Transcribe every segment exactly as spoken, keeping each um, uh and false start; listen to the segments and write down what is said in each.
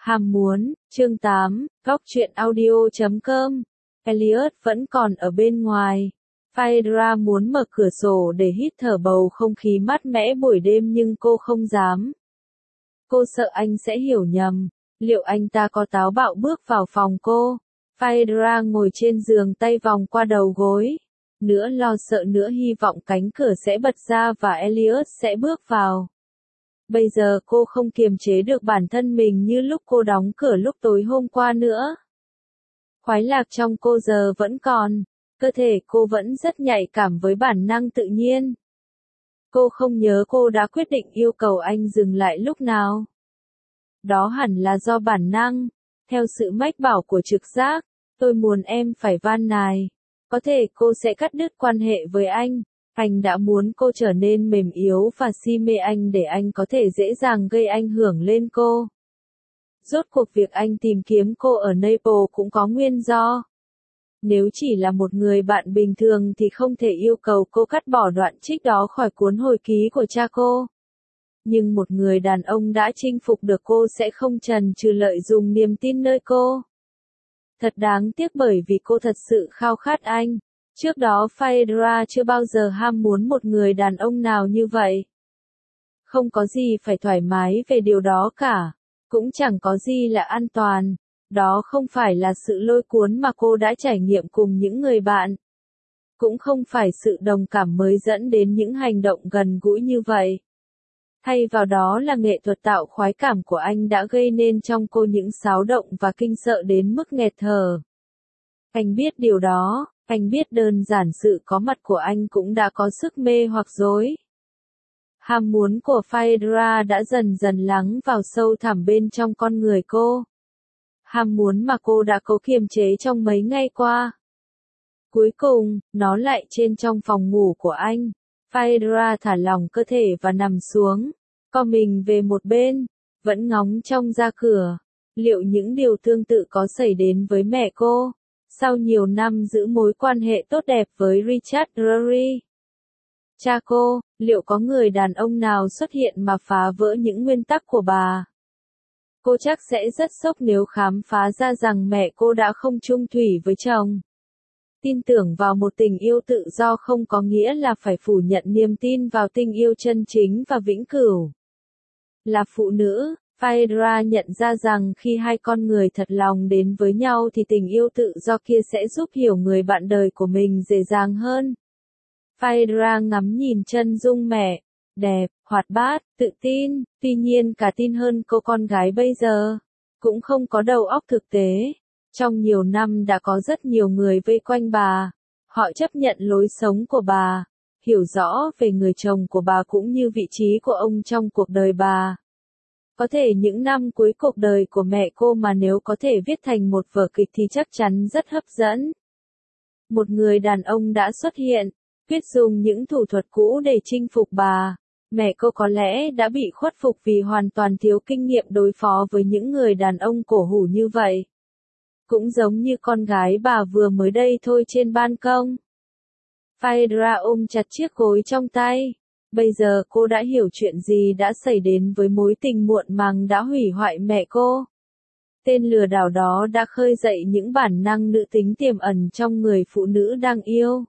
Ham muốn, chương tám, góc truyện audio chấm com. Elliot vẫn còn ở bên ngoài. Phaedra muốn mở cửa sổ để hít thở bầu không khí mát mẻ buổi đêm nhưng cô không dám. Cô sợ anh sẽ hiểu nhầm. Liệu anh ta có táo bạo bước vào phòng cô? Phaedra ngồi trên giường tay vòng qua đầu gối. Nữa lo sợ nữa hy vọng cánh cửa sẽ bật ra và Elliot sẽ bước vào. Bây giờ cô không kiềm chế được bản thân mình như lúc cô đóng cửa lúc tối hôm qua nữa. Khoái lạc trong cô giờ vẫn còn, cơ thể cô vẫn rất nhạy cảm với bản năng tự nhiên. Cô không nhớ cô đã quyết định yêu cầu anh dừng lại lúc nào. Đó hẳn là do bản năng, theo sự mách bảo của trực giác, tôi muốn em phải van nài. Có thể cô sẽ cắt đứt quan hệ với anh. Anh đã muốn cô trở nên mềm yếu và si mê anh để anh có thể dễ dàng gây ảnh hưởng lên cô. Rốt cuộc việc anh tìm kiếm cô ở Naples cũng có nguyên do. Nếu chỉ là một người bạn bình thường thì không thể yêu cầu cô cắt bỏ đoạn trích đó khỏi cuốn hồi ký của cha cô. Nhưng một người đàn ông đã chinh phục được cô sẽ không chần chừ lợi dụng niềm tin nơi cô. Thật đáng tiếc bởi vì cô thật sự khao khát anh. Trước đó Phaedra chưa bao giờ ham muốn một người đàn ông nào như vậy. Không có gì phải thoải mái về điều đó cả. Cũng chẳng có gì là an toàn. Đó không phải là sự lôi cuốn mà cô đã trải nghiệm cùng những người bạn. Cũng không phải sự đồng cảm mới dẫn đến những hành động gần gũi như vậy. Thay vào đó là nghệ thuật tạo khoái cảm của anh đã gây nên trong cô những xáo động và kinh sợ đến mức nghẹt thở. Anh biết điều đó. Anh biết đơn giản sự có mặt của anh cũng đã có sức mê hoặc dối. Ham muốn của Phaedra đã dần dần lắng vào sâu thẳm bên trong con người cô. Ham muốn mà cô đã cố kiềm chế trong mấy ngày qua. Cuối cùng, nó lại trên trong phòng ngủ của anh. Phaedra thả lỏng cơ thể và nằm xuống, co mình về một bên, vẫn ngóng trông ra cửa. Liệu những điều tương tự có xảy đến với mẹ cô? Sau nhiều năm giữ mối quan hệ tốt đẹp với Richard Drury, cha cô, liệu có người đàn ông nào xuất hiện mà phá vỡ những nguyên tắc của bà? Cô chắc sẽ rất sốc nếu khám phá ra rằng mẹ cô đã không chung thủy với chồng. Tin tưởng vào một tình yêu tự do không có nghĩa là phải phủ nhận niềm tin vào tình yêu chân chính và vĩnh cửu. Là phụ nữ, Phaedra nhận ra rằng khi hai con người thật lòng đến với nhau thì tình yêu tự do kia sẽ giúp hiểu người bạn đời của mình dễ dàng hơn. Phaedra ngắm nhìn chân dung mẹ, đẹp, hoạt bát, tự tin, tuy nhiên cả tin hơn cô con gái bây giờ. Cũng không có đầu óc thực tế. Trong nhiều năm đã có rất nhiều người vây quanh bà. Họ chấp nhận lối sống của bà, hiểu rõ về người chồng của bà cũng như vị trí của ông trong cuộc đời bà. Có thể những năm cuối cuộc đời của mẹ cô mà nếu có thể viết thành một vở kịch thì chắc chắn rất hấp dẫn. Một người đàn ông đã xuất hiện, quyết dùng những thủ thuật cũ để chinh phục bà. Mẹ cô có lẽ đã bị khuất phục vì hoàn toàn thiếu kinh nghiệm đối phó với những người đàn ông cổ hủ như vậy. Cũng giống như con gái bà vừa mới đây thôi trên ban công. Phaedra ôm chặt chiếc gối trong tay. Bây giờ cô đã hiểu chuyện gì đã xảy đến với mối tình muộn màng đã hủy hoại mẹ cô. Tên lừa đảo đó đã khơi dậy những bản năng nữ tính tiềm ẩn trong người phụ nữ đang yêu.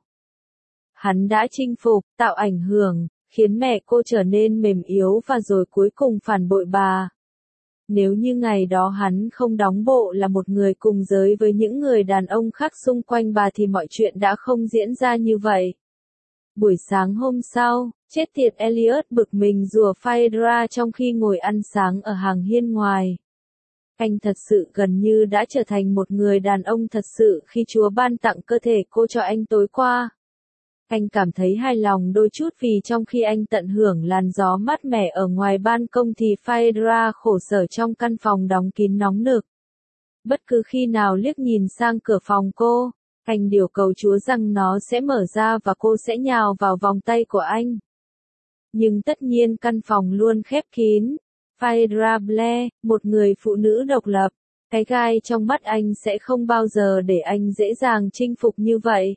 Hắn đã chinh phục, tạo ảnh hưởng, khiến mẹ cô trở nên mềm yếu và rồi cuối cùng phản bội bà. Nếu như ngày đó hắn không đóng bộ là một người cùng giới với những người đàn ông khác xung quanh bà thì mọi chuyện đã không diễn ra như vậy. Buổi sáng hôm sau, chết tiệt Elliot bực mình rủa Phaedra trong khi ngồi ăn sáng ở hàng hiên ngoài. Anh thật sự gần như đã trở thành một người đàn ông thật sự khi Chúa ban tặng cơ thể cô cho anh tối qua. Anh cảm thấy hài lòng đôi chút vì trong khi anh tận hưởng làn gió mát mẻ ở ngoài ban công thì Phaedra khổ sở trong căn phòng đóng kín nóng nực. Bất cứ khi nào liếc nhìn sang cửa phòng cô, anh điều cầu Chúa rằng nó sẽ mở ra và cô sẽ nhào vào vòng tay của anh. Nhưng tất nhiên căn phòng luôn khép kín. Phaedra Blair, một người phụ nữ độc lập, cái gai trong mắt anh sẽ không bao giờ để anh dễ dàng chinh phục như vậy.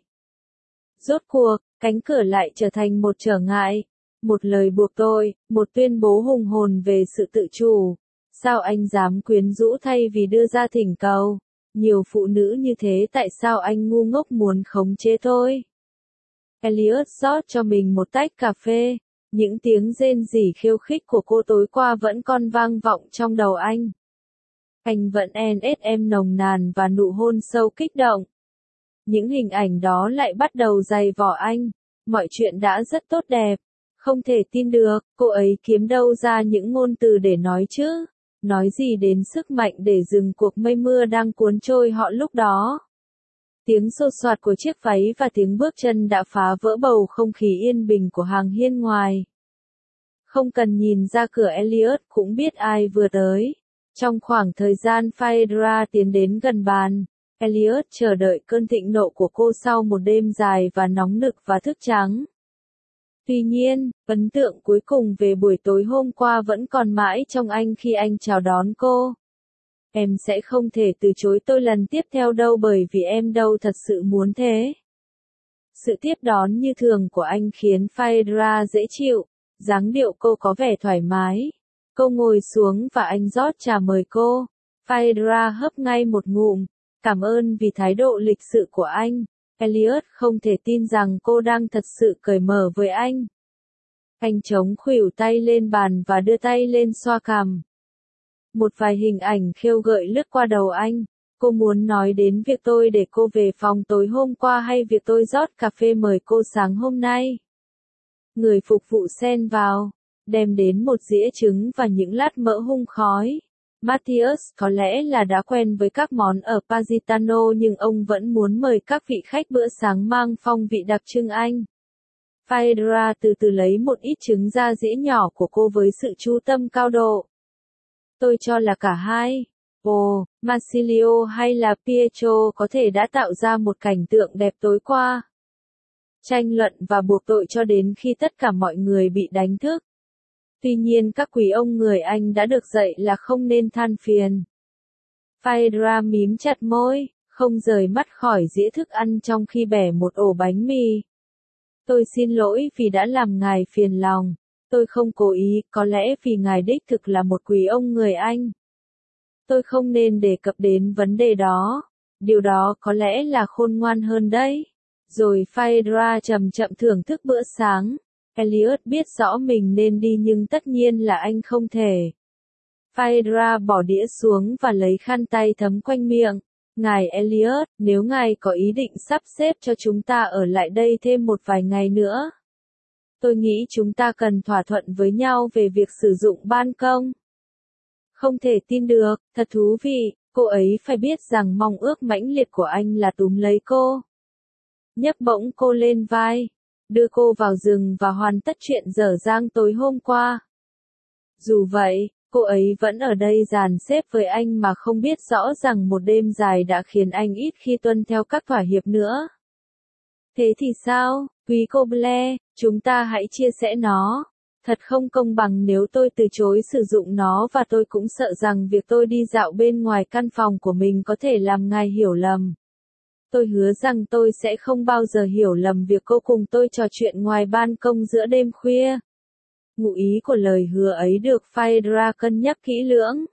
Rốt cuộc, cánh cửa lại trở thành một trở ngại, một lời buộc tội, một tuyên bố hùng hồn về sự tự chủ. Sao anh dám quyến rũ thay vì đưa ra thỉnh cầu? Nhiều phụ nữ như thế tại sao anh ngu ngốc muốn khống chế tôi? Elliot rót cho mình một tách cà phê. Những tiếng rên rỉ khiêu khích của cô tối qua vẫn còn vang vọng trong đầu anh. Anh vẫn en ét em nồng nàn và nụ hôn sâu kích động. Những hình ảnh đó lại bắt đầu dày vò anh. Mọi chuyện đã rất tốt đẹp. Không thể tin được, cô ấy kiếm đâu ra những ngôn từ để nói chứ. Nói gì đến sức mạnh để dừng cuộc mây mưa đang cuốn trôi họ lúc đó. Tiếng xô xoạt của chiếc váy và tiếng bước chân đã phá vỡ bầu không khí yên bình của hàng hiên ngoài. Không cần nhìn ra cửa Elliot cũng biết ai vừa tới. Trong khoảng thời gian Phaedra tiến đến gần bàn, Elliot chờ đợi cơn thịnh nộ của cô sau một đêm dài và nóng nực và thức trắng. Tuy nhiên, ấn tượng cuối cùng về buổi tối hôm qua vẫn còn mãi trong anh khi anh chào đón cô. Em sẽ không thể từ chối tôi lần tiếp theo đâu bởi vì em đâu thật sự muốn thế. Sự tiếp đón như thường của anh khiến Phaedra dễ chịu, dáng điệu cô có vẻ thoải mái. Cô ngồi xuống và anh rót trà mời cô. Phaedra hấp ngay một ngụm. Cảm ơn vì thái độ lịch sự của anh. Elliot không thể tin rằng cô đang thật sự cởi mở với anh. Anh chống khuỷu tay lên bàn và đưa tay lên xoa cằm. Một vài hình ảnh khiêu gợi lướt qua đầu anh. Cô muốn nói đến việc tôi để cô về phòng tối hôm qua hay việc tôi rót cà phê mời cô sáng hôm nay. Người phục vụ xen vào, đem đến một dĩa trứng và những lát mỡ hun khói. Matthias có lẽ là đã quen với các món ở Positano nhưng ông vẫn muốn mời các vị khách bữa sáng mang phong vị đặc trưng Anh. Phaedra từ từ lấy một ít trứng ra dĩa nhỏ của cô với sự chú tâm cao độ. Tôi cho là cả hai. Ồ, Marsilio hay là Pietro có thể đã tạo ra một cảnh tượng đẹp tối qua. Tranh luận và buộc tội cho đến khi tất cả mọi người bị đánh thức. Tuy nhiên các quý ông người Anh đã được dạy là không nên than phiền. Phaedra mím chặt môi, không rời mắt khỏi dĩa thức ăn trong khi bẻ một ổ bánh mì. Tôi xin lỗi vì đã làm ngài phiền lòng. Tôi không cố ý, có lẽ vì ngài đích thực là một quý ông người Anh. Tôi không nên đề cập đến vấn đề đó. Điều đó có lẽ là khôn ngoan hơn đấy. Rồi Phaedra chậm chậm thưởng thức bữa sáng. Elliot biết rõ mình nên đi nhưng tất nhiên là anh không thể. Phaedra bỏ đĩa xuống và lấy khăn tay thấm quanh miệng. Ngài Elliot, nếu ngài có ý định sắp xếp cho chúng ta ở lại đây thêm một vài ngày nữa. Tôi nghĩ chúng ta cần thỏa thuận với nhau về việc sử dụng ban công. Không thể tin được, thật thú vị, cô ấy phải biết rằng mong ước mãnh liệt của anh là túm lấy cô. Nhấc bổng cô lên vai, đưa cô vào giường và hoàn tất chuyện dở dang tối hôm qua. Dù vậy, cô ấy vẫn ở đây dàn xếp với anh mà không biết rõ rằng một đêm dài đã khiến anh ít khi tuân theo các thỏa hiệp nữa. Thế thì sao, quý cô Blair, chúng ta hãy chia sẻ nó. Thật không công bằng nếu tôi từ chối sử dụng nó và tôi cũng sợ rằng việc tôi đi dạo bên ngoài căn phòng của mình có thể làm ngài hiểu lầm. Tôi hứa rằng tôi sẽ không bao giờ hiểu lầm việc cô cùng tôi trò chuyện ngoài ban công giữa đêm khuya. Ngụ ý của lời hứa ấy được Phaedra cân nhắc kỹ lưỡng.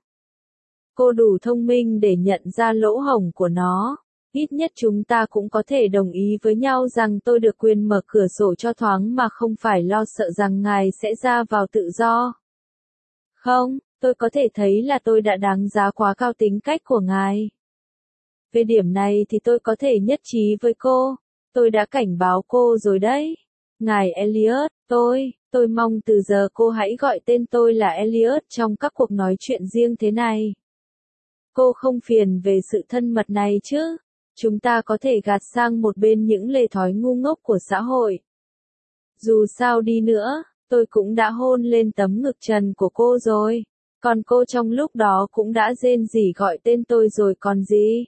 Cô đủ thông minh để nhận ra lỗ hổng của nó. Ít nhất chúng ta cũng có thể đồng ý với nhau rằng tôi được quyền mở cửa sổ cho thoáng mà không phải lo sợ rằng ngài sẽ ra vào tự do. Không, tôi có thể thấy là tôi đã đánh giá quá cao tính cách của ngài. Về điểm này thì tôi có thể nhất trí với cô. Tôi đã cảnh báo cô rồi đấy. Ngài Elliot, tôi, tôi mong từ giờ cô hãy gọi tên tôi là Elliot trong các cuộc nói chuyện riêng thế này. Cô không phiền về sự thân mật này chứ? Chúng ta có thể gạt sang một bên những lề thói ngu ngốc của xã hội. Dù sao đi nữa, tôi cũng đã hôn lên tấm ngực trần của cô rồi. Còn cô trong lúc đó cũng đã rên rỉ gọi tên tôi rồi còn gì.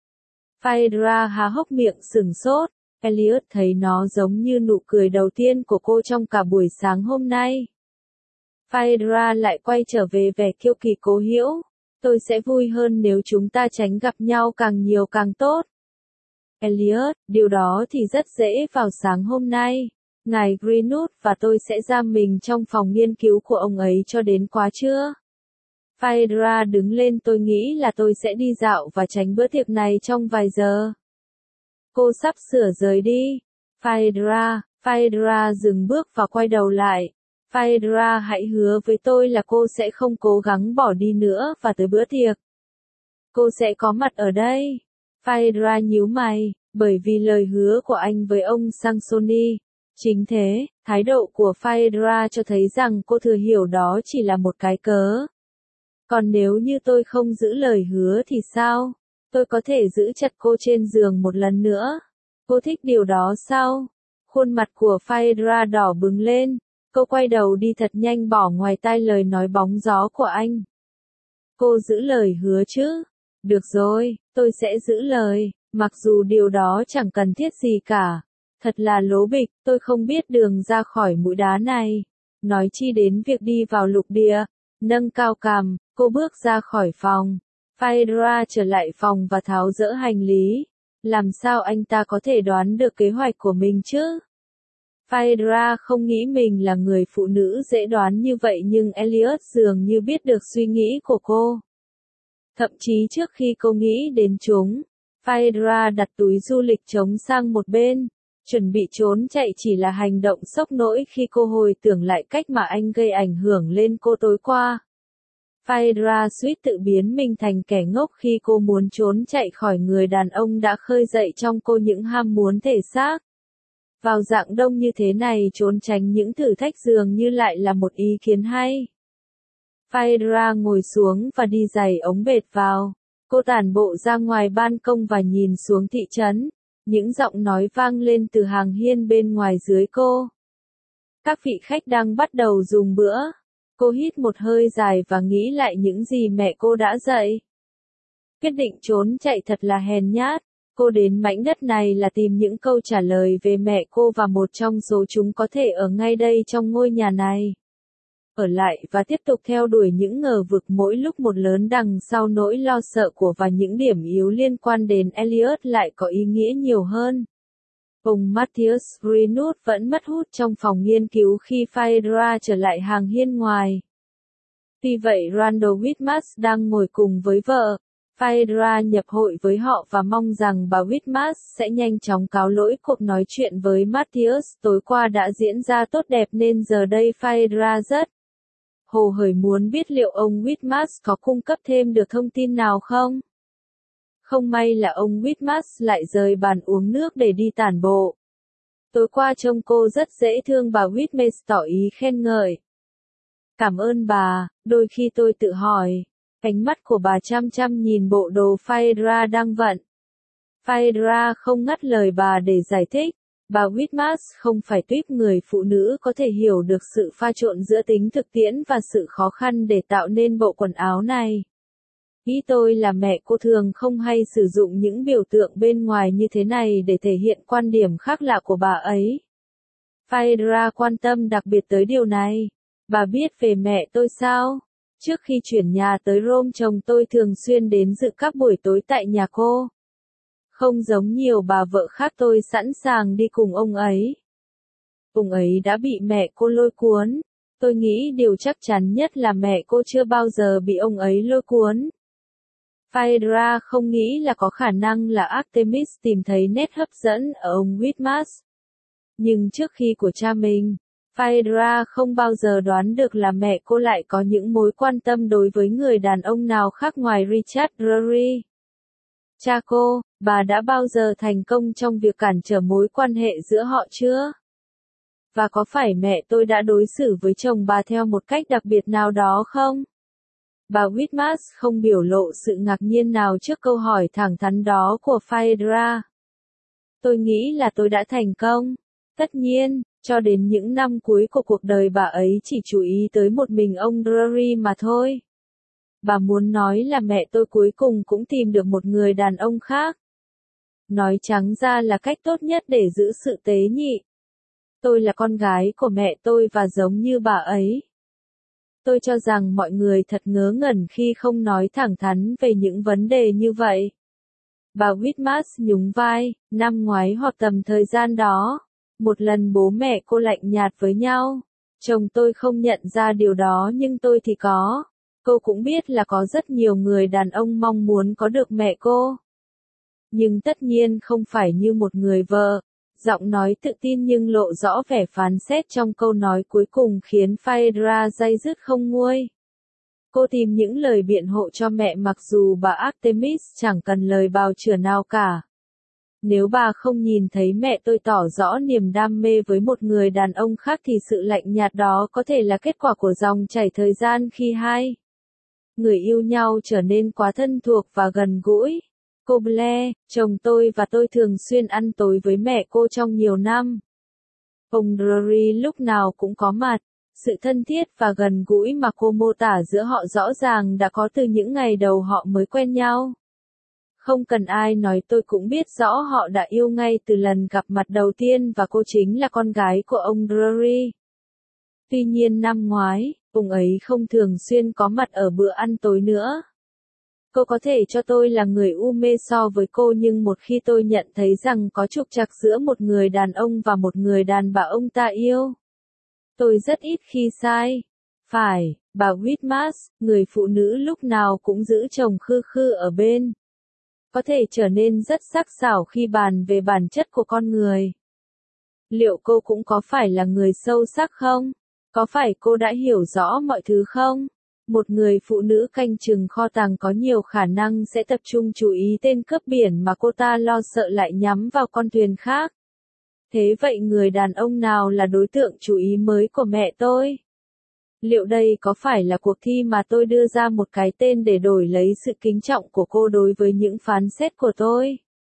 Phaedra há hốc miệng sửng sốt. Elliot thấy nó giống như nụ cười đầu tiên của cô trong cả buổi sáng hôm nay. Phaedra lại quay trở về vẻ kiêu kỳ cố hữu. Tôi sẽ vui hơn nếu chúng ta tránh gặp nhau càng nhiều càng tốt. Elliot, điều đó thì rất dễ vào sáng hôm nay. Ngài Greenwood và tôi sẽ giam mình trong phòng nghiên cứu của ông ấy cho đến quá trưa. Phaedra đứng lên, tôi nghĩ là tôi sẽ đi dạo và tránh bữa tiệc này trong vài giờ. Cô sắp sửa rời đi. Phaedra, Phaedra dừng bước và quay đầu lại. Phaedra, hãy hứa với tôi là cô sẽ không cố gắng bỏ đi nữa và tới bữa tiệc. Cô sẽ có mặt ở đây. Phaedra nhíu mày, bởi vì lời hứa của anh với ông Sansoni. Chính thế, thái độ của Phaedra cho thấy rằng cô thừa hiểu đó chỉ là một cái cớ. Còn nếu như tôi không giữ lời hứa thì sao? Tôi có thể giữ chặt cô trên giường một lần nữa. Cô thích điều đó sao? Khuôn mặt của Phaedra đỏ bừng lên. Cô quay đầu đi thật nhanh, bỏ ngoài tai lời nói bóng gió của anh. Cô giữ lời hứa chứ? Được rồi, tôi sẽ giữ lời, mặc dù điều đó chẳng cần thiết gì cả. Thật là lố bịch, tôi không biết đường ra khỏi mũi đá này. Nói chi đến việc đi vào lục địa. Nâng cao cằm, cô bước ra khỏi phòng. Phaedra trở lại phòng và tháo dỡ hành lý. Làm sao anh ta có thể đoán được kế hoạch của mình chứ? Phaedra không nghĩ mình là người phụ nữ dễ đoán như vậy, nhưng Elliot dường như biết được suy nghĩ của cô. Thậm chí trước khi cô nghĩ đến chúng, Phaedra đặt túi du lịch trống sang một bên. Chuẩn bị trốn chạy chỉ là hành động sốc nổi khi cô hồi tưởng lại cách mà anh gây ảnh hưởng lên cô tối qua. Phaedra suýt tự biến mình thành kẻ ngốc khi cô muốn trốn chạy khỏi người đàn ông đã khơi dậy trong cô những ham muốn thể xác. Vào dạng đông như thế này, trốn tránh những thử thách dường như lại là một ý kiến hay. Phaedra ngồi xuống và đi giày ống bệt vào. Cô tản bộ ra ngoài ban công và nhìn xuống thị trấn. Những giọng nói vang lên từ hàng hiên bên ngoài dưới cô. Các vị khách đang bắt đầu dùng bữa. Cô hít một hơi dài và nghĩ lại những gì mẹ cô đã dạy. Quyết định trốn chạy thật là hèn nhát. Cô đến mảnh đất này là tìm những câu trả lời về mẹ cô, và một trong số chúng có thể ở ngay đây trong ngôi nhà này. Ở lại và tiếp tục theo đuổi những ngờ vực mỗi lúc một lớn đằng sau nỗi lo sợ của và những điểm yếu liên quan đến Elliot lại có ý nghĩa nhiều hơn. Ông Matthias Greenwood vẫn mất hút trong phòng nghiên cứu khi Phaedra trở lại hàng hiên ngoài. Tuy vậy Randall Whitmas đang ngồi cùng với vợ. Phaedra nhập hội với họ và mong rằng bà Whitmas sẽ nhanh chóng cáo lỗi. Cuộc nói chuyện với Matthias tối qua đã diễn ra tốt đẹp, nên giờ đây Phaedra rất hồ hởi muốn biết liệu ông Whitmas có cung cấp thêm được thông tin nào không. Không may là ông Whitmas lại rời bàn uống nước để đi tản bộ. Tối qua trông cô rất dễ thương, bà Whitmas tỏ ý khen ngợi. Cảm ơn bà, đôi khi tôi tự hỏi. Ánh mắt của bà chăm chăm nhìn bộ đồ Phaedra đang vận. Phaedra không ngắt lời bà để giải thích. Bà Whitmas không phải tuýp người phụ nữ có thể hiểu được sự pha trộn giữa tính thực tiễn và sự khó khăn để tạo nên bộ quần áo này. Ý tôi là mẹ cô thường không hay sử dụng những biểu tượng bên ngoài như thế này để thể hiện quan điểm khác lạ của bà ấy. Phaedra quan tâm đặc biệt tới điều này. Bà biết về mẹ tôi sao? Trước khi chuyển nhà tới Rome, chồng tôi thường xuyên đến dự các buổi tối tại nhà cô. Không giống nhiều bà vợ khác, tôi sẵn sàng đi cùng ông ấy. Ông ấy đã bị mẹ cô lôi cuốn. Tôi nghĩ điều chắc chắn nhất là mẹ cô chưa bao giờ bị ông ấy lôi cuốn. Phaedra không nghĩ là có khả năng là Artemis tìm thấy nét hấp dẫn ở ông Whitmas. Nhưng trước khi của cha mình, Phaedra không bao giờ đoán được là mẹ cô lại có những mối quan tâm đối với người đàn ông nào khác ngoài Richard Drury. Cha cô, bà đã bao giờ thành công trong việc cản trở mối quan hệ giữa họ chưa? Và có phải mẹ tôi đã đối xử với chồng bà theo một cách đặc biệt nào đó không? Bà Whitmas không biểu lộ sự ngạc nhiên nào trước câu hỏi thẳng thắn đó của Phaedra. Tôi nghĩ là tôi đã thành công. Tất nhiên, cho đến những năm cuối của cuộc đời bà ấy chỉ chú ý tới một mình ông Drury mà thôi. Bà muốn nói là mẹ tôi cuối cùng cũng tìm được một người đàn ông khác. Nói trắng ra là cách tốt nhất để giữ sự tế nhị. Tôi là con gái của mẹ tôi và giống như bà ấy. Tôi cho rằng mọi người thật ngớ ngẩn khi không nói thẳng thắn về những vấn đề như vậy. Bà Whitmas nhún vai. Năm ngoái hoặc tầm thời gian đó, một lần bố mẹ cô lạnh nhạt với nhau. Chồng tôi không nhận ra điều đó nhưng tôi thì có. Cô cũng biết là có rất nhiều người đàn ông mong muốn có được mẹ cô. Nhưng tất nhiên không phải như một người vợ. Giọng nói tự tin nhưng lộ rõ vẻ phán xét trong câu nói cuối cùng khiến Phaedra day dứt không nguôi. Cô tìm những lời biện hộ cho mẹ mặc dù bà Artemis chẳng cần lời bào chữa nào cả. Nếu bà không nhìn thấy mẹ tôi tỏ rõ niềm đam mê với một người đàn ông khác thì sự lạnh nhạt đó có thể là kết quả của dòng chảy thời gian khi hai người yêu nhau trở nên quá thân thuộc và gần gũi. Cô Blair, chồng tôi và tôi thường xuyên ăn tối với mẹ cô trong nhiều năm. Ông Drury lúc nào cũng có mặt. Sự thân thiết và gần gũi mà cô mô tả giữa họ rõ ràng đã có từ những ngày đầu họ mới quen nhau. Không cần ai nói tôi cũng biết rõ họ đã yêu ngay từ lần gặp mặt đầu tiên và cô chính là con gái của ông Drury. Tuy nhiên năm ngoái, ông ấy không thường xuyên có mặt ở bữa ăn tối nữa. Cô có thể cho tôi là người u mê so với cô nhưng một khi tôi nhận thấy rằng có trục trặc giữa một người đàn ông và một người đàn bà ông ta yêu. Tôi rất ít khi sai. Phải, bà Whitmas, người phụ nữ lúc nào cũng giữ chồng khư khư ở bên. Có thể trở nên rất sắc sảo khi bàn về bản chất của con người. Liệu cô cũng có phải là người sâu sắc không? Có phải cô đã hiểu rõ mọi thứ không? Một người phụ nữ canh chừng kho tàng có nhiều khả năng sẽ tập trung chú ý tên cướp biển mà cô ta lo sợ lại nhắm vào con thuyền khác. Thế vậy người đàn ông nào là đối tượng chú ý mới của mẹ tôi? Liệu đây có phải là cuộc thi mà tôi đưa ra một cái tên để đổi lấy sự kính trọng của cô đối với những phán xét của tôi?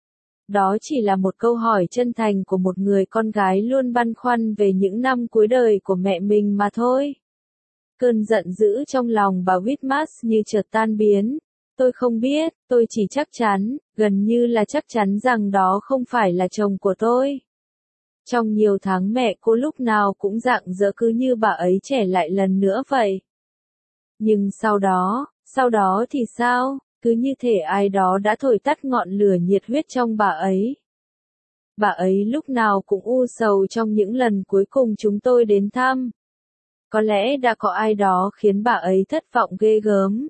Đó chỉ là một câu hỏi chân thành của một người con gái luôn băn khoăn về những năm cuối đời của mẹ mình mà thôi. Cơn giận dữ trong lòng bà Whitmas như chợt tan biến. Tôi không biết, tôi chỉ chắc chắn, gần như là chắc chắn rằng đó không phải là chồng của tôi. Trong nhiều tháng mẹ cô lúc nào cũng rạng rỡ cứ như bà ấy trẻ lại lần nữa vậy. Nhưng sau đó, sau đó thì sao, cứ như thể ai đó đã thổi tắt ngọn lửa nhiệt huyết trong bà ấy. Bà ấy lúc nào cũng u sầu trong những lần cuối cùng chúng tôi đến thăm. Có lẽ đã có ai đó khiến bà ấy thất vọng ghê gớm.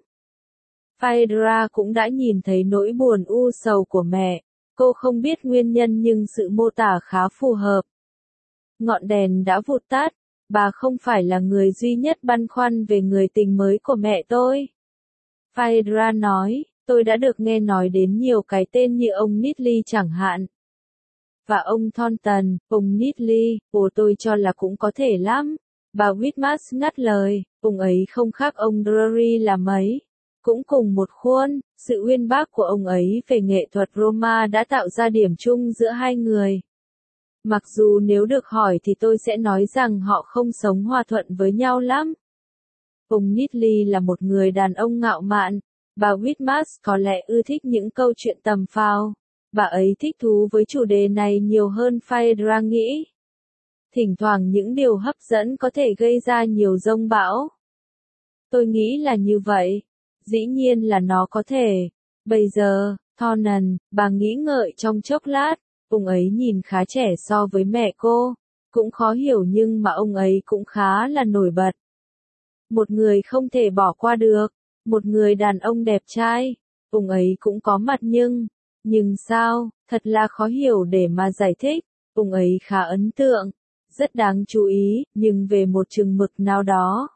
Phaedra cũng đã nhìn thấy nỗi buồn u sầu của mẹ. Cô không biết nguyên nhân nhưng sự mô tả khá phù hợp. Ngọn đèn đã vụt tắt. Bà không phải là người duy nhất băn khoăn về người tình mới của mẹ tôi. Phaedra nói, tôi đã được nghe nói đến nhiều cái tên như ông Knightley chẳng hạn. Và ông Thornton, ông Knightley, ồ tôi cho là cũng có thể lắm. Bà Whitmas ngắt lời, ông ấy không khác ông Drury là mấy. Cũng cùng một khuôn, sự uyên bác của ông ấy về nghệ thuật Roma đã tạo ra điểm chung giữa hai người. Mặc dù nếu được hỏi thì tôi sẽ nói rằng họ không sống hòa thuận với nhau lắm. Ông Knightley là một người đàn ông ngạo mạn. Bà Whitmas có lẽ ưa thích những câu chuyện tầm phào. Bà ấy thích thú với chủ đề này nhiều hơn Phaedra nghĩ. Thỉnh thoảng những điều hấp dẫn có thể gây ra nhiều dông bão. Tôi nghĩ là như vậy. Dĩ nhiên là nó có thể. Bây giờ, Thornton, bà nghĩ ngợi trong chốc lát. Ông ấy nhìn khá trẻ so với mẹ cô. Cũng khó hiểu nhưng mà ông ấy cũng khá là nổi bật. Một người không thể bỏ qua được. Một người đàn ông đẹp trai. Ông ấy cũng có mặt nhưng... Nhưng sao, thật là khó hiểu để mà giải thích. Ông ấy khá ấn tượng. Rất đáng chú ý, nhưng về một chừng mực nào đó.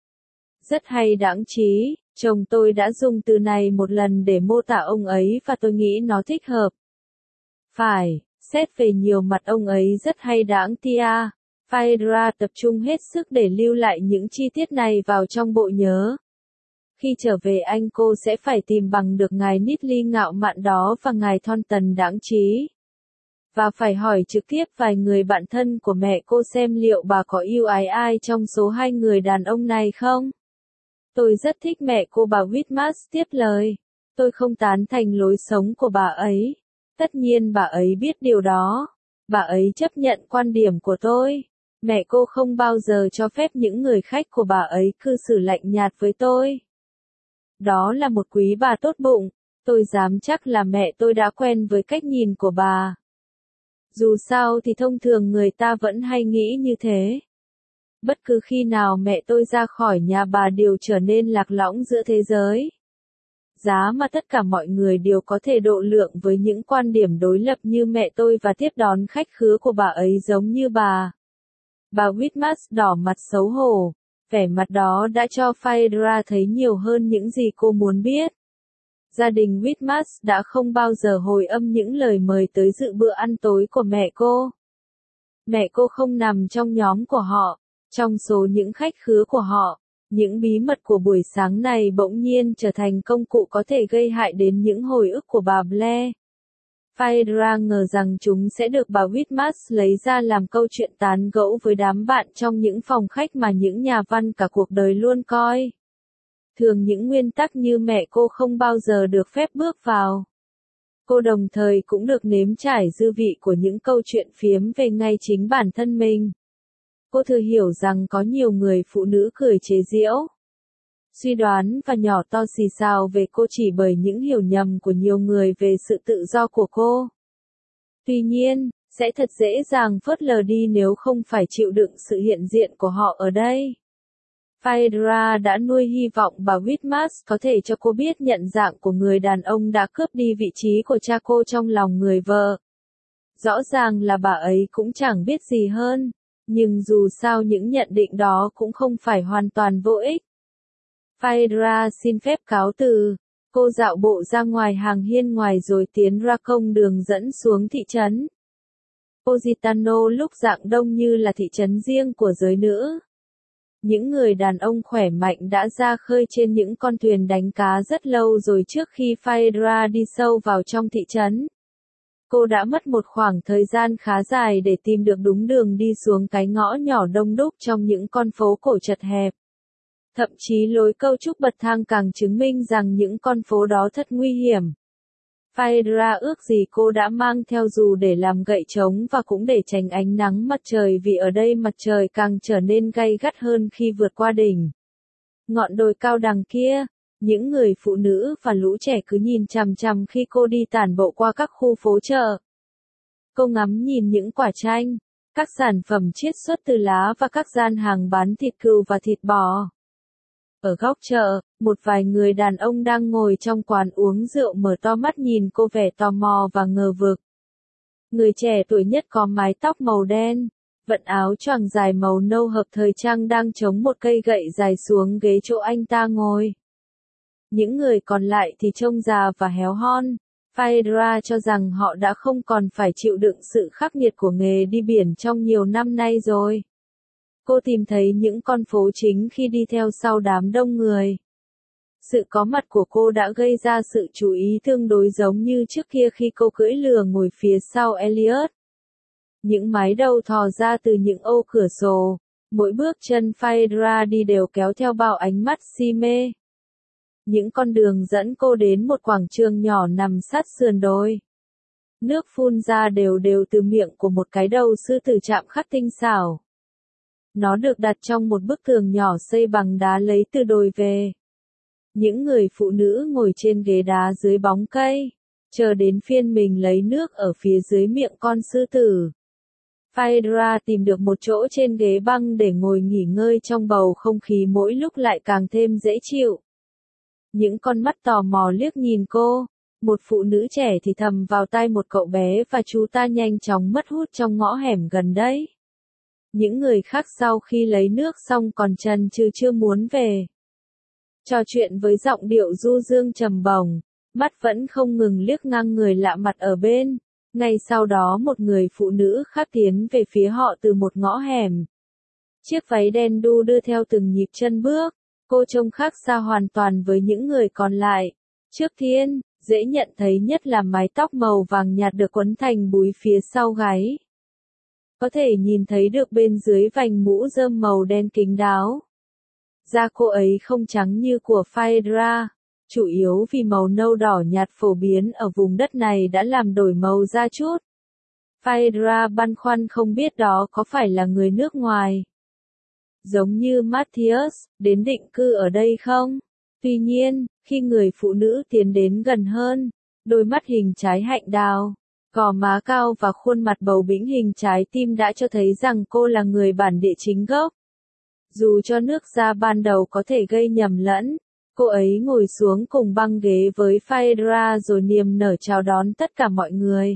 Rất hay đáng trí, chồng tôi đã dùng từ này một lần để mô tả ông ấy và tôi nghĩ nó thích hợp. Phải, xét về nhiều mặt ông ấy rất hay đáng tia. Phaedra tập trung hết sức để lưu lại những chi tiết này vào trong bộ nhớ. Khi trở về Anh cô sẽ phải tìm bằng được ngài Knightley ngạo mạn đó và ngài Thornton đáng trí. Và phải hỏi trực tiếp vài người bạn thân của mẹ cô xem liệu bà có yêu ái ai trong số hai người đàn ông này không? Tôi rất thích mẹ cô bà Whitmas tiếp lời. Tôi không tán thành lối sống của bà ấy. Tất nhiên bà ấy biết điều đó. Bà ấy chấp nhận quan điểm của tôi. Mẹ cô không bao giờ cho phép những người khách của bà ấy cư xử lạnh nhạt với tôi. Đó là một quý bà tốt bụng. Tôi dám chắc là mẹ tôi đã quen với cách nhìn của bà. Dù sao thì thông thường người ta vẫn hay nghĩ như thế. Bất cứ khi nào mẹ tôi ra khỏi nhà bà đều trở nên lạc lõng giữa thế giới. Giá mà tất cả mọi người đều có thể độ lượng với những quan điểm đối lập như mẹ tôi và tiếp đón khách khứa của bà ấy giống như bà. Bà Whitmas đỏ mặt xấu hổ, vẻ mặt đó đã cho Phaedra thấy nhiều hơn những gì cô muốn biết. Gia đình Whitmas đã không bao giờ hồi âm những lời mời tới dự bữa ăn tối của mẹ cô. Mẹ cô không nằm trong nhóm của họ, trong số những khách khứa của họ. Những bí mật của buổi sáng này bỗng nhiên trở thành công cụ có thể gây hại đến những hồi ức của bà Blair. Phaedra ngờ rằng chúng sẽ được bà Whitmas lấy ra làm câu chuyện tán gẫu với đám bạn trong những phòng khách mà những nhà văn cả cuộc đời luôn coi. Thường những nguyên tắc như mẹ cô không bao giờ được phép bước vào. Cô đồng thời cũng được nếm trải dư vị của những câu chuyện phiếm về ngay chính bản thân mình. Cô thừa hiểu rằng có nhiều người phụ nữ cười chế giễu, suy đoán và nhỏ to xì xào về cô chỉ bởi những hiểu nhầm của nhiều người về sự tự do của cô. Tuy nhiên, sẽ thật dễ dàng phớt lờ đi nếu không phải chịu đựng sự hiện diện của họ ở đây. Phaedra đã nuôi hy vọng bà Whitmas có thể cho cô biết nhận dạng của người đàn ông đã cướp đi vị trí của cha cô trong lòng người vợ. Rõ ràng là bà ấy cũng chẳng biết gì hơn. Nhưng dù sao những nhận định đó cũng không phải hoàn toàn vô ích. Phaedra xin phép cáo từ. Cô dạo bộ ra ngoài hàng hiên ngoài rồi tiến ra công đường dẫn xuống thị trấn. Positano lúc rạng đông như là thị trấn riêng của giới nữ. Những người đàn ông khỏe mạnh đã ra khơi trên những con thuyền đánh cá rất lâu rồi trước khi Phaedra đi sâu vào trong thị trấn. Cô đã mất một khoảng thời gian khá dài để tìm được đúng đường đi xuống cái ngõ nhỏ đông đúc trong những con phố cổ chật hẹp. Thậm chí lối câu trúc bậc thang càng chứng minh rằng những con phố đó thật nguy hiểm. Phaedra ước gì cô đã mang theo dù để làm gậy trống và cũng để tránh ánh nắng mặt trời vì ở đây mặt trời càng trở nên gay gắt hơn khi vượt qua đỉnh. Ngọn đồi cao đằng kia. Những người phụ nữ và lũ trẻ cứ nhìn chằm chằm khi cô đi tản bộ qua các khu phố chợ. Cô ngắm nhìn những quả chanh, các sản phẩm chiết xuất từ lá và các gian hàng bán thịt cừu và thịt bò. Ở góc chợ, một vài người đàn ông đang ngồi trong quán uống rượu mở to mắt nhìn cô vẻ tò mò và ngờ vực. Người trẻ tuổi nhất có mái tóc màu đen, vận áo choàng dài màu nâu hợp thời trang đang chống một cây gậy dài xuống ghế chỗ anh ta ngồi. Những người còn lại thì trông già và héo hon. Phaedra cho rằng họ đã không còn phải chịu đựng sự khắc nghiệt của nghề đi biển trong nhiều năm nay rồi. Cô tìm thấy những con phố chính khi đi theo sau đám đông người. Sự có mặt của cô đã gây ra sự chú ý tương đối giống như trước kia khi cô cưỡi lừa ngồi phía sau Elliot. Những mái đầu thò ra từ những ô cửa sổ. Mỗi bước chân Phaedra đi đều kéo theo bao ánh mắt si mê. Những con đường dẫn cô đến một quảng trường nhỏ nằm sát sườn đồi. Nước phun ra đều đều từ miệng của một cái đầu sư tử chạm khắc tinh xảo. Nó được đặt trong một bức tường nhỏ xây bằng đá lấy từ đồi về. Những người phụ nữ ngồi trên ghế đá dưới bóng cây, chờ đến phiên mình lấy nước ở phía dưới miệng con sư tử. Phaedra tìm được một chỗ trên ghế băng để ngồi nghỉ ngơi trong bầu không khí mỗi lúc lại càng thêm dễ chịu. Những con mắt tò mò liếc nhìn cô, một phụ nữ trẻ thì thầm vào tai một cậu bé và chú ta nhanh chóng mất hút trong ngõ hẻm gần đấy. Những người khác sau khi lấy nước xong còn chần chừ chưa muốn về. Trò chuyện với giọng điệu du dương trầm bổng, mắt vẫn không ngừng liếc ngang người lạ mặt ở bên. Ngay sau đó một người phụ nữ khác tiến về phía họ từ một ngõ hẻm. Chiếc váy đen đu đưa theo từng nhịp chân bước. Cô trông khác xa hoàn toàn với những người còn lại. Trước tiên, dễ nhận thấy nhất là mái tóc màu vàng nhạt được quấn thành búi phía sau gáy. Có thể nhìn thấy được bên dưới vành mũ rơm màu đen kín đáo. Da cô ấy không trắng như của Phaedra, chủ yếu vì màu nâu đỏ nhạt phổ biến ở vùng đất này đã làm đổi màu da chút. Phaedra băn khoăn không biết đó có phải là người nước ngoài. Giống như Matthias, đến định cư ở đây không? Tuy nhiên, khi người phụ nữ tiến đến gần hơn, đôi mắt hình trái hạnh đào, gò má cao và khuôn mặt bầu bĩnh hình trái tim đã cho thấy rằng cô là người bản địa chính gốc. Dù cho nước da ban đầu có thể gây nhầm lẫn, cô ấy ngồi xuống cùng băng ghế với Phaedra rồi niềm nở chào đón tất cả mọi người.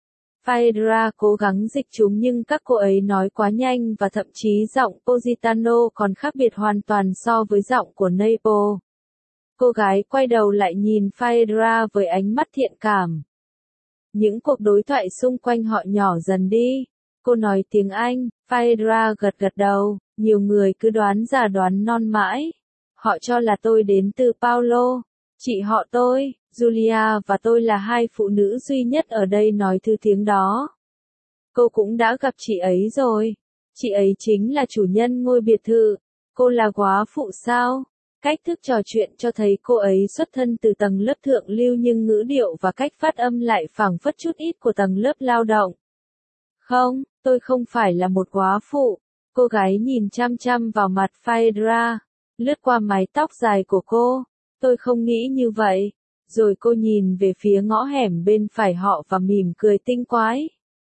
Phaedra cố gắng dịch chúng nhưng các cô ấy nói quá nhanh và thậm chí giọng Positano còn khác biệt hoàn toàn so với giọng của Naples. Cô gái quay đầu lại nhìn Phaedra với ánh mắt thiện cảm. Những cuộc đối thoại xung quanh họ nhỏ dần đi. Cô nói tiếng Anh, Phaedra gật gật đầu, nhiều người cứ đoán già đoán non mãi. Họ cho là tôi đến từ Paulo. Chị họ tôi, Julia và tôi là hai phụ nữ duy nhất ở đây nói thứ tiếng đó. Cô cũng đã gặp chị ấy rồi. Chị ấy chính là chủ nhân ngôi biệt thự. Cô là góa phụ sao? Cách thức trò chuyện cho thấy cô ấy xuất thân từ tầng lớp thượng lưu nhưng ngữ điệu và cách phát âm lại phảng phất chút ít của tầng lớp lao động. Không, tôi không phải là một góa phụ. Cô gái nhìn chăm chăm vào mặt Phaedra, lướt qua mái tóc dài của cô. Tôi không nghĩ như vậy. Rồi cô nhìn về phía ngõ hẻm bên phải họ và mỉm cười tinh quái.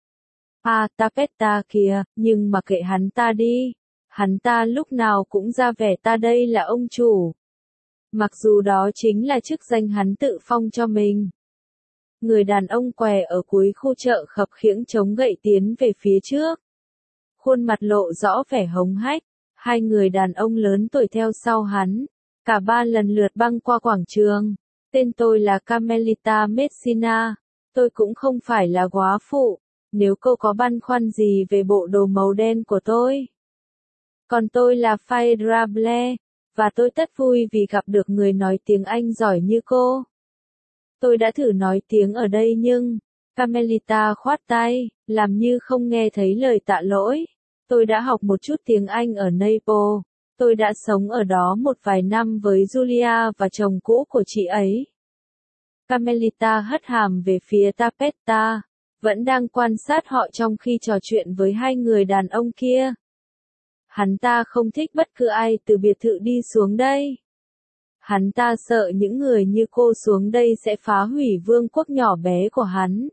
À, Tapeta kìa, nhưng mà kệ hắn ta đi. Hắn ta lúc nào cũng ra vẻ ta đây là ông chủ. Mặc dù đó chính là chức danh hắn tự phong cho mình. Người đàn ông què ở cuối khu chợ khập khiễng chống gậy tiến về phía trước. Khuôn mặt lộ rõ vẻ hống hách. Hai người đàn ông lớn tuổi theo sau hắn. Cả ba lần lượt băng qua quảng trường. Tên tôi là Carmelita Messina. Tôi cũng không phải là góa phụ. Nếu cô có băn khoăn gì về bộ đồ màu đen của tôi. Còn tôi là Phaedra Blair. Và tôi rất vui vì gặp được người nói tiếng Anh giỏi như cô. Tôi đã thử nói tiếng ở đây nhưng... Carmelita khoát tay, làm như không nghe thấy lời tạ lỗi. Tôi đã học một chút tiếng Anh ở Naples. Tôi đã sống ở đó một vài năm với Julia và chồng cũ của chị ấy. Carmelita hất hàm về phía Tapeta, vẫn đang quan sát họ trong khi trò chuyện với hai người đàn ông kia. Hắn ta không thích bất cứ ai từ biệt thự đi xuống đây. Hắn ta sợ những người như cô xuống đây sẽ phá hủy vương quốc nhỏ bé của hắn.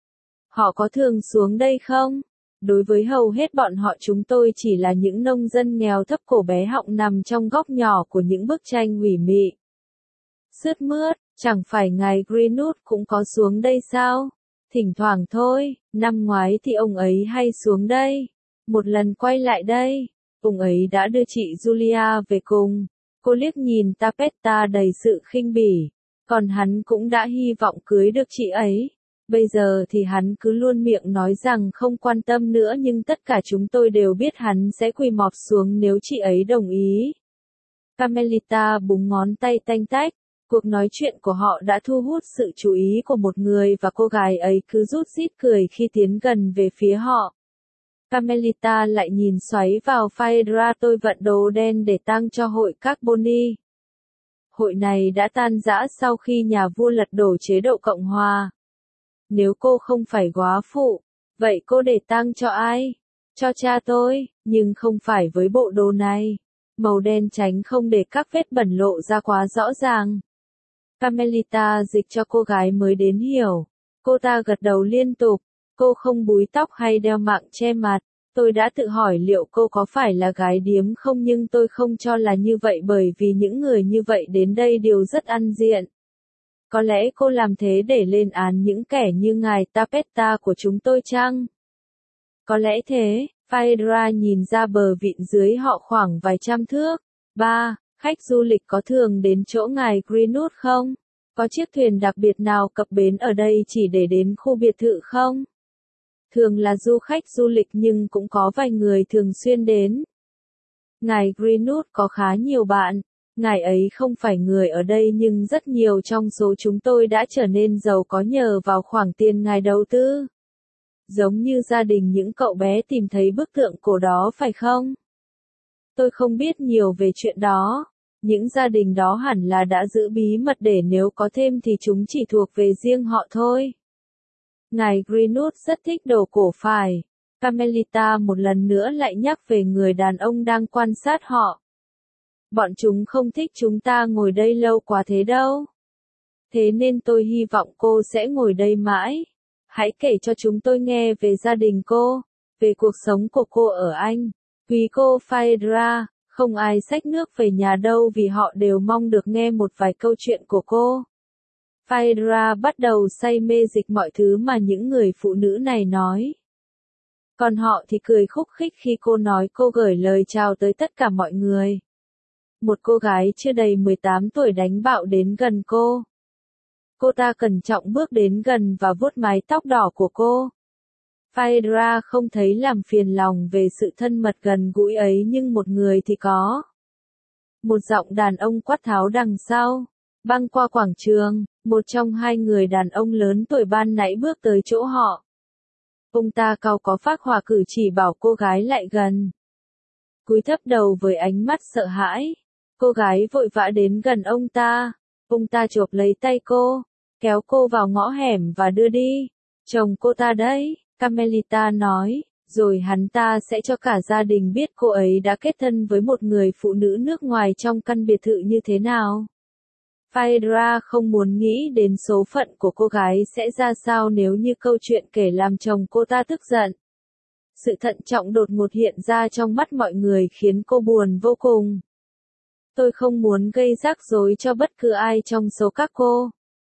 Họ có thường xuống đây không? Đối với hầu hết bọn họ chúng tôi chỉ là những nông dân nghèo thấp cổ bé họng nằm trong góc nhỏ của những bức tranh ủy mị. Sướt mướt, chẳng phải ngài Greenwood cũng có xuống đây sao? Thỉnh thoảng thôi, năm ngoái thì ông ấy hay xuống đây. Một lần quay lại đây, ông ấy đã đưa chị Julia về cùng. Cô liếc nhìn Tapeta đầy sự khinh bỉ. Còn hắn cũng đã hy vọng cưới được chị ấy. Bây giờ thì hắn cứ luôn miệng nói rằng không quan tâm nữa nhưng tất cả chúng tôi đều biết hắn sẽ quỳ mọp xuống nếu chị ấy đồng ý. Carmelita búng ngón tay tanh tách. Cuộc nói chuyện của họ đã thu hút sự chú ý của một người và cô gái ấy cứ rút rít cười khi tiến gần về phía họ. Carmelita lại nhìn xoáy vào Phaedra tôi vận đồ đen để tang cho hội Carboni. Hội này đã tan rã sau khi nhà vua lật đổ chế độ Cộng hòa. Nếu cô không phải góa phụ, vậy cô để tang cho ai? Cho cha tôi, nhưng không phải với bộ đồ này. Màu đen tránh không để các vết bẩn lộ ra quá rõ ràng. Carmelita dịch cho cô gái mới đến hiểu. Cô ta gật đầu liên tục. Cô không búi tóc hay đeo mạng che mặt. Tôi đã tự hỏi liệu cô có phải là gái điếm không nhưng tôi không cho là như vậy bởi vì những người như vậy đến đây đều rất ăn diện. Có lẽ cô làm thế để lên án những kẻ như ngài Tapeta của chúng tôi chăng? Có lẽ thế, Phaedra nhìn ra bờ vịn dưới họ khoảng vài trăm thước. Ba, khách du lịch có thường đến chỗ ngài Greenwood không? Có chiếc thuyền đặc biệt nào cập bến ở đây chỉ để đến khu biệt thự không? Thường là du khách du lịch nhưng cũng có vài người thường xuyên đến. Ngài Greenwood có khá nhiều bạn. Ngài ấy không phải người ở đây nhưng rất nhiều trong số chúng tôi đã trở nên giàu có nhờ vào khoản tiền ngài đầu tư. Giống như gia đình những cậu bé tìm thấy bức tượng cổ đó phải không? Tôi không biết nhiều về chuyện đó. Những gia đình đó hẳn là đã giữ bí mật để nếu có thêm thì chúng chỉ thuộc về riêng họ thôi. Ngài Greenwood rất thích đồ cổ phải. Carmelita một lần nữa lại nhắc về người đàn ông đang quan sát họ. Bọn chúng không thích chúng ta ngồi đây lâu quá thế đâu. Thế nên tôi hy vọng cô sẽ ngồi đây mãi. Hãy kể cho chúng tôi nghe về gia đình cô, về cuộc sống của cô ở Anh. Quý cô Phaedra, Không ai xách nước về nhà đâu vì họ đều mong được nghe một vài câu chuyện của cô. Phaedra bắt đầu say mê dịch mọi thứ mà những người phụ nữ này nói. Còn họ thì cười khúc khích khi cô nói cô gửi lời chào tới tất cả mọi người. Một cô gái chưa đầy mười tám tuổi đánh bạo đến gần cô. Cô ta cẩn trọng bước đến gần và vuốt mái tóc đỏ của cô. Phaedra không thấy làm phiền lòng về sự thân mật gần gũi ấy nhưng một người thì có. Một giọng đàn ông quát tháo đằng sau. Băng qua quảng trường, một trong hai người đàn ông lớn tuổi ban nãy bước tới chỗ họ. Ông ta cau có phác họa cử chỉ bảo cô gái lại gần. Cúi thấp đầu với ánh mắt sợ hãi. Cô gái vội vã đến gần ông ta. Ông ta chộp lấy tay cô, kéo cô vào ngõ hẻm và đưa đi. Chồng cô ta đấy, Carmelita nói, rồi hắn ta sẽ cho cả gia đình biết cô ấy đã kết thân với một người phụ nữ nước ngoài trong căn biệt thự như thế nào. Phaedra không muốn nghĩ đến số phận của cô gái sẽ ra sao nếu như câu chuyện kể làm chồng cô ta tức giận. Sự thận trọng đột ngột hiện ra trong mắt mọi người khiến cô buồn vô cùng. Tôi không muốn gây rắc rối cho bất cứ ai trong số các cô.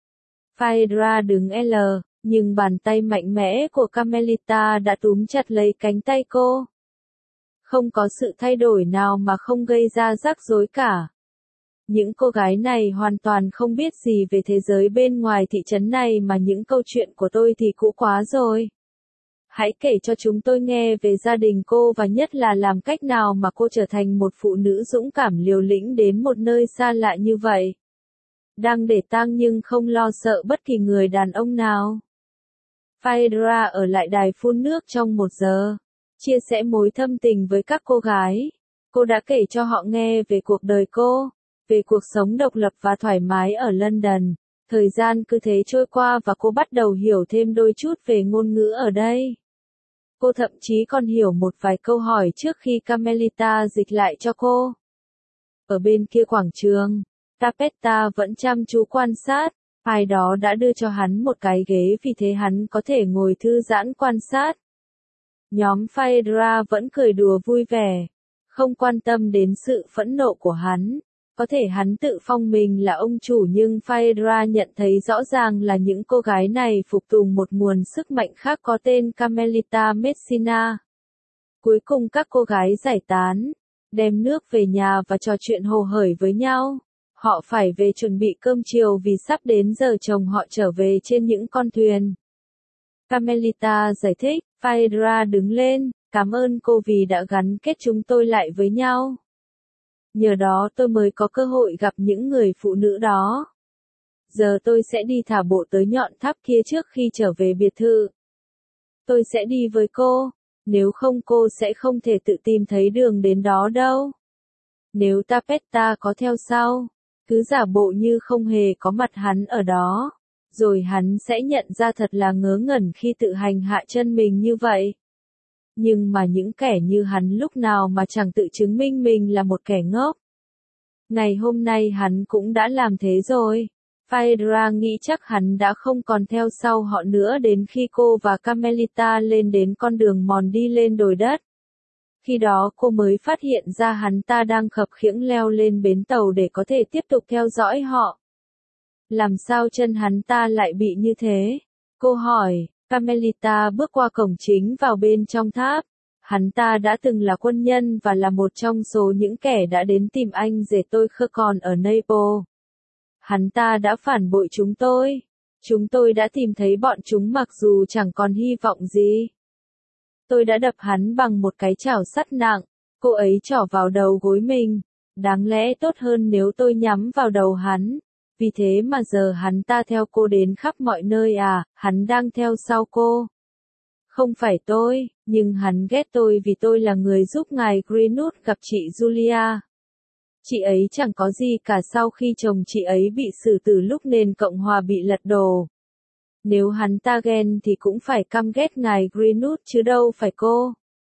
Phaedra đứng L, nhưng bàn tay mạnh mẽ của Carmelita đã túm chặt lấy cánh tay cô. Không có sự thay đổi nào mà không gây ra rắc rối cả. Những cô gái này hoàn toàn không biết gì về thế giới bên ngoài thị trấn này mà những câu chuyện của tôi thì cũ quá rồi. Hãy kể cho chúng tôi nghe về gia đình cô và nhất là làm cách nào mà cô trở thành một phụ nữ dũng cảm liều lĩnh đến một nơi xa lạ như vậy. Đang để tang nhưng không lo sợ bất kỳ người đàn ông nào. Phaedra ở lại đài phun nước trong một giờ, chia sẻ mối thâm tình với các cô gái. Cô đã kể cho họ nghe về cuộc đời cô, về cuộc sống độc lập và thoải mái ở London. Thời gian cứ thế trôi qua và cô bắt đầu hiểu thêm đôi chút về ngôn ngữ ở đây. Cô thậm chí còn hiểu một vài câu hỏi trước khi Carmelita dịch lại cho cô. Ở bên kia quảng trường, Tapeta vẫn chăm chú quan sát. Ai đó đã đưa cho hắn một cái ghế vì thế hắn có thể ngồi thư giãn quan sát. Nhóm Phaedra vẫn cười đùa vui vẻ, không quan tâm đến sự phẫn nộ của hắn. Có thể hắn tự phong mình là ông chủ nhưng Phaedra nhận thấy rõ ràng là những cô gái này phục tùng một nguồn sức mạnh khác có tên Carmelita Messina. Cuối cùng các cô gái giải tán, đem nước về nhà và trò chuyện hồ hởi với nhau. Họ phải về chuẩn bị cơm chiều vì sắp đến giờ chồng họ trở về trên những con thuyền. Carmelita giải thích, Phaedra đứng lên, cảm ơn cô vì đã gắn kết chúng tôi lại với nhau. Nhờ đó tôi mới có cơ hội gặp những người phụ nữ đó. Giờ tôi sẽ đi thả bộ tới nhọn tháp kia trước khi trở về biệt thự. Tôi sẽ đi với cô, nếu không cô sẽ không thể tự tìm thấy đường đến đó đâu. Nếu Tapeta có theo sau, cứ giả bộ như không hề có mặt hắn ở đó, rồi hắn sẽ nhận ra thật là ngớ ngẩn khi tự hành hạ chân mình như vậy. Nhưng mà những kẻ như hắn lúc nào mà chẳng tự chứng minh mình là một kẻ ngốc. Ngày hôm nay hắn cũng đã làm thế rồi. Phaedra nghĩ chắc hắn đã không còn theo sau họ nữa đến khi cô và Carmelita lên đến con đường mòn đi lên đồi đất. Khi đó cô mới phát hiện ra hắn ta đang khập khiễng leo lên bến tàu để có thể tiếp tục theo dõi họ. Làm sao chân hắn ta lại bị như thế? Cô hỏi. Carmelita bước qua cổng chính vào bên trong tháp. Hắn ta đã từng là quân nhân và là một trong số những kẻ đã đến tìm anh rể tôi khơ còn ở Naples. Hắn ta đã phản bội chúng tôi. Chúng tôi đã tìm thấy bọn chúng mặc dù chẳng còn hy vọng gì. Tôi đã đập hắn bằng một cái chảo sắt nặng. Cô ấy trỏ vào đầu gối mình. Đáng lẽ tốt hơn nếu tôi nhắm vào đầu hắn. Vì thế mà giờ hắn ta theo cô đến khắp mọi nơi à, hắn đang theo sau cô. Không phải tôi, nhưng hắn ghét tôi vì tôi là người giúp ngài Greenwood gặp chị Julia. Chị ấy chẳng có gì cả sau khi chồng chị ấy bị xử tử lúc nền Cộng hòa bị lật đổ. Nếu hắn ta ghen thì cũng phải căm ghét ngài Greenwood chứ đâu phải cô.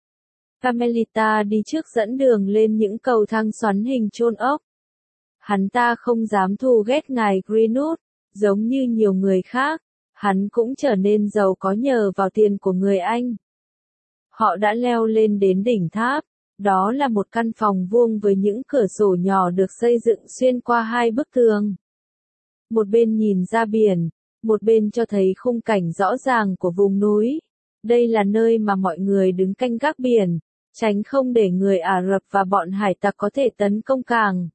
Carmelita đi trước dẫn đường lên những cầu thang xoắn hình chôn ốc. Hắn ta không dám thù ghét ngài Greenwood, giống như nhiều người khác, hắn cũng trở nên giàu có nhờ vào tiền của người Anh. Họ đã leo lên đến đỉnh tháp, Đó là một căn phòng vuông với những cửa sổ nhỏ được xây dựng xuyên qua hai bức tường. Một bên nhìn ra biển, một bên cho thấy khung cảnh rõ ràng của vùng núi. Đây là nơi mà mọi người đứng canh gác biển, tránh không để người Ả Rập và bọn hải tặc có thể tấn công cảng.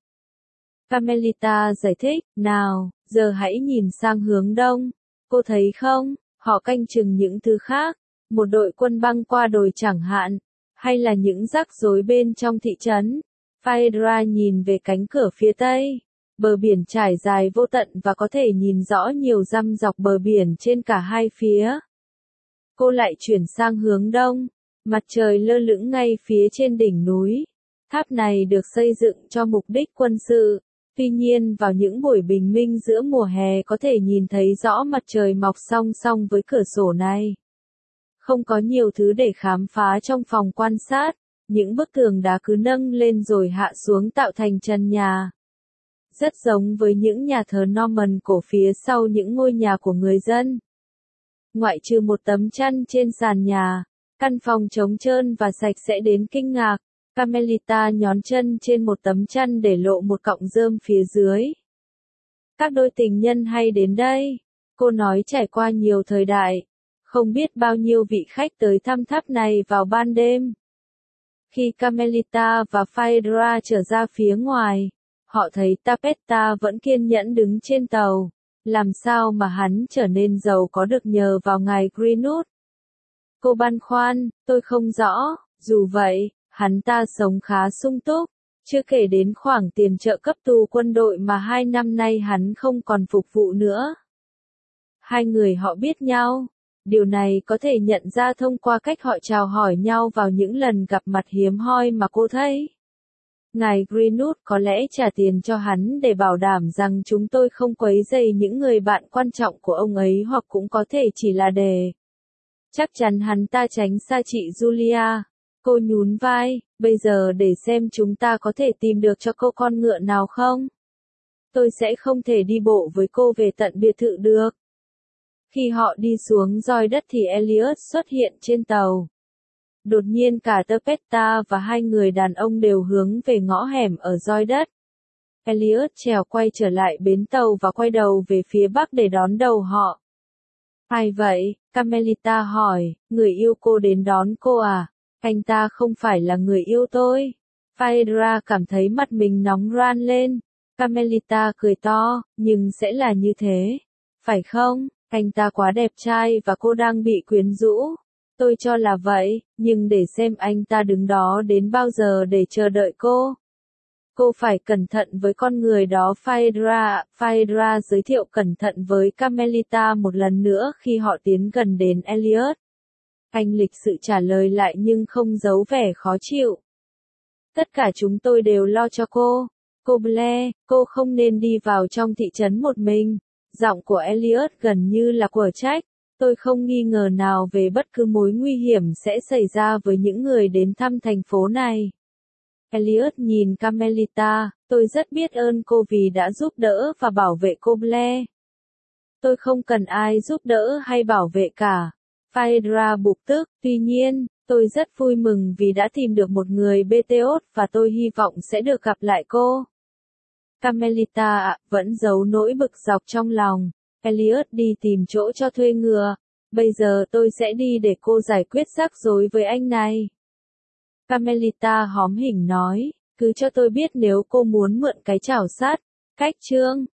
Carmelita giải thích, nào, giờ hãy nhìn sang hướng đông. Cô thấy không, họ canh chừng những thứ khác, một đội quân băng qua đồi chẳng hạn, hay là những rắc rối bên trong thị trấn. Phaedra nhìn về cánh cửa phía tây. Bờ biển trải dài vô tận và có thể nhìn rõ nhiều dăm dọc bờ biển trên cả hai phía. Cô lại chuyển sang hướng đông, mặt trời lơ lửng ngay phía trên đỉnh núi. Tháp này được xây dựng cho mục đích quân sự, tuy nhiên vào những buổi bình minh giữa mùa hè có thể nhìn thấy rõ mặt trời mọc song song với cửa sổ này. Không có nhiều thứ để khám phá trong phòng quan sát, những bức tường đá cứ nâng lên rồi hạ xuống tạo thành trần nhà. Rất giống với những nhà thờ Norman cổ phía sau những ngôi nhà của người dân. Ngoại trừ một tấm chăn trên sàn nhà, căn phòng trống trơn và sạch sẽ đến kinh ngạc. Carmelita nhón chân trên một tấm chăn để lộ một cọng rơm phía dưới. Các đôi tình nhân hay đến đây, cô nói, trải qua nhiều thời đại, không biết bao nhiêu vị khách tới thăm tháp này vào ban đêm. Khi Carmelita và Phaedra trở ra phía ngoài, họ thấy Tapeta vẫn kiên nhẫn đứng trên tàu. Làm sao mà hắn trở nên giàu có được nhờ vào ngài Greenwood? Cô băn khoăn, tôi không rõ, dù vậy, hắn ta sống khá sung túc, chưa kể đến khoản tiền trợ cấp tù quân đội mà hai năm nay hắn không còn phục vụ nữa. Hai người họ biết nhau, điều này có thể nhận ra thông qua cách họ chào hỏi nhau vào những lần gặp mặt hiếm hoi mà cô thấy. Ngài Greenwood có lẽ trả tiền cho hắn để bảo đảm rằng chúng tôi không quấy rầy những người bạn quan trọng của ông ấy, hoặc cũng có thể chỉ là để chắc chắn hắn ta tránh xa chị Julia. Cô nhún vai, bây giờ để xem chúng ta có thể tìm được cho cô con ngựa nào không? Tôi sẽ không thể đi bộ với cô về tận biệt thự được. Khi họ đi xuống roi đất thì Elliot xuất hiện trên tàu. Đột nhiên cả Tapeta và hai người đàn ông đều hướng về ngõ hẻm ở roi đất. Elliot trèo quay trở lại bến tàu và quay đầu về phía bắc để đón đầu họ. Ai vậy? Carmelita hỏi, người yêu cô đến đón cô à? Anh ta không phải là người yêu tôi. Phaedra cảm thấy mặt mình nóng ran lên. Carmelita cười to, nhưng sẽ là như thế. Phải không? Anh ta quá đẹp trai và cô đang bị quyến rũ. Tôi cho là vậy, nhưng để xem anh ta đứng đó đến bao giờ để chờ đợi cô. Cô phải cẩn thận với con người đó Phaedra. Phaedra giới thiệu cẩn thận với Carmelita một lần nữa khi họ tiến gần đến Elliot. Anh lịch sự trả lời lại nhưng không giấu vẻ khó chịu. Tất cả chúng tôi đều lo cho cô. Cô Blair, cô không nên đi vào trong thị trấn một mình. Giọng của Elliot gần như là quở trách. Tôi không nghi ngờ nào về bất cứ mối nguy hiểm sẽ xảy ra với những người đến thăm thành phố này. Elliot nhìn Carmelita, tôi rất biết ơn cô vì đã giúp đỡ và bảo vệ cô Blair. Tôi không cần ai giúp đỡ hay bảo vệ cả. Phaedra bực tức, tuy nhiên, tôi rất vui mừng vì đã tìm được một người bê tê ốt và tôi hy vọng sẽ được gặp lại cô. Carmelita ạ, vẫn giấu nỗi bực dọc trong lòng. Elliot đi tìm chỗ cho thuê ngựa. Bây giờ tôi sẽ đi để cô giải quyết rắc rối với anh này. Carmelita hóm hỉnh nói, cứ cho tôi biết nếu cô muốn mượn cái chảo sắt. Cách chương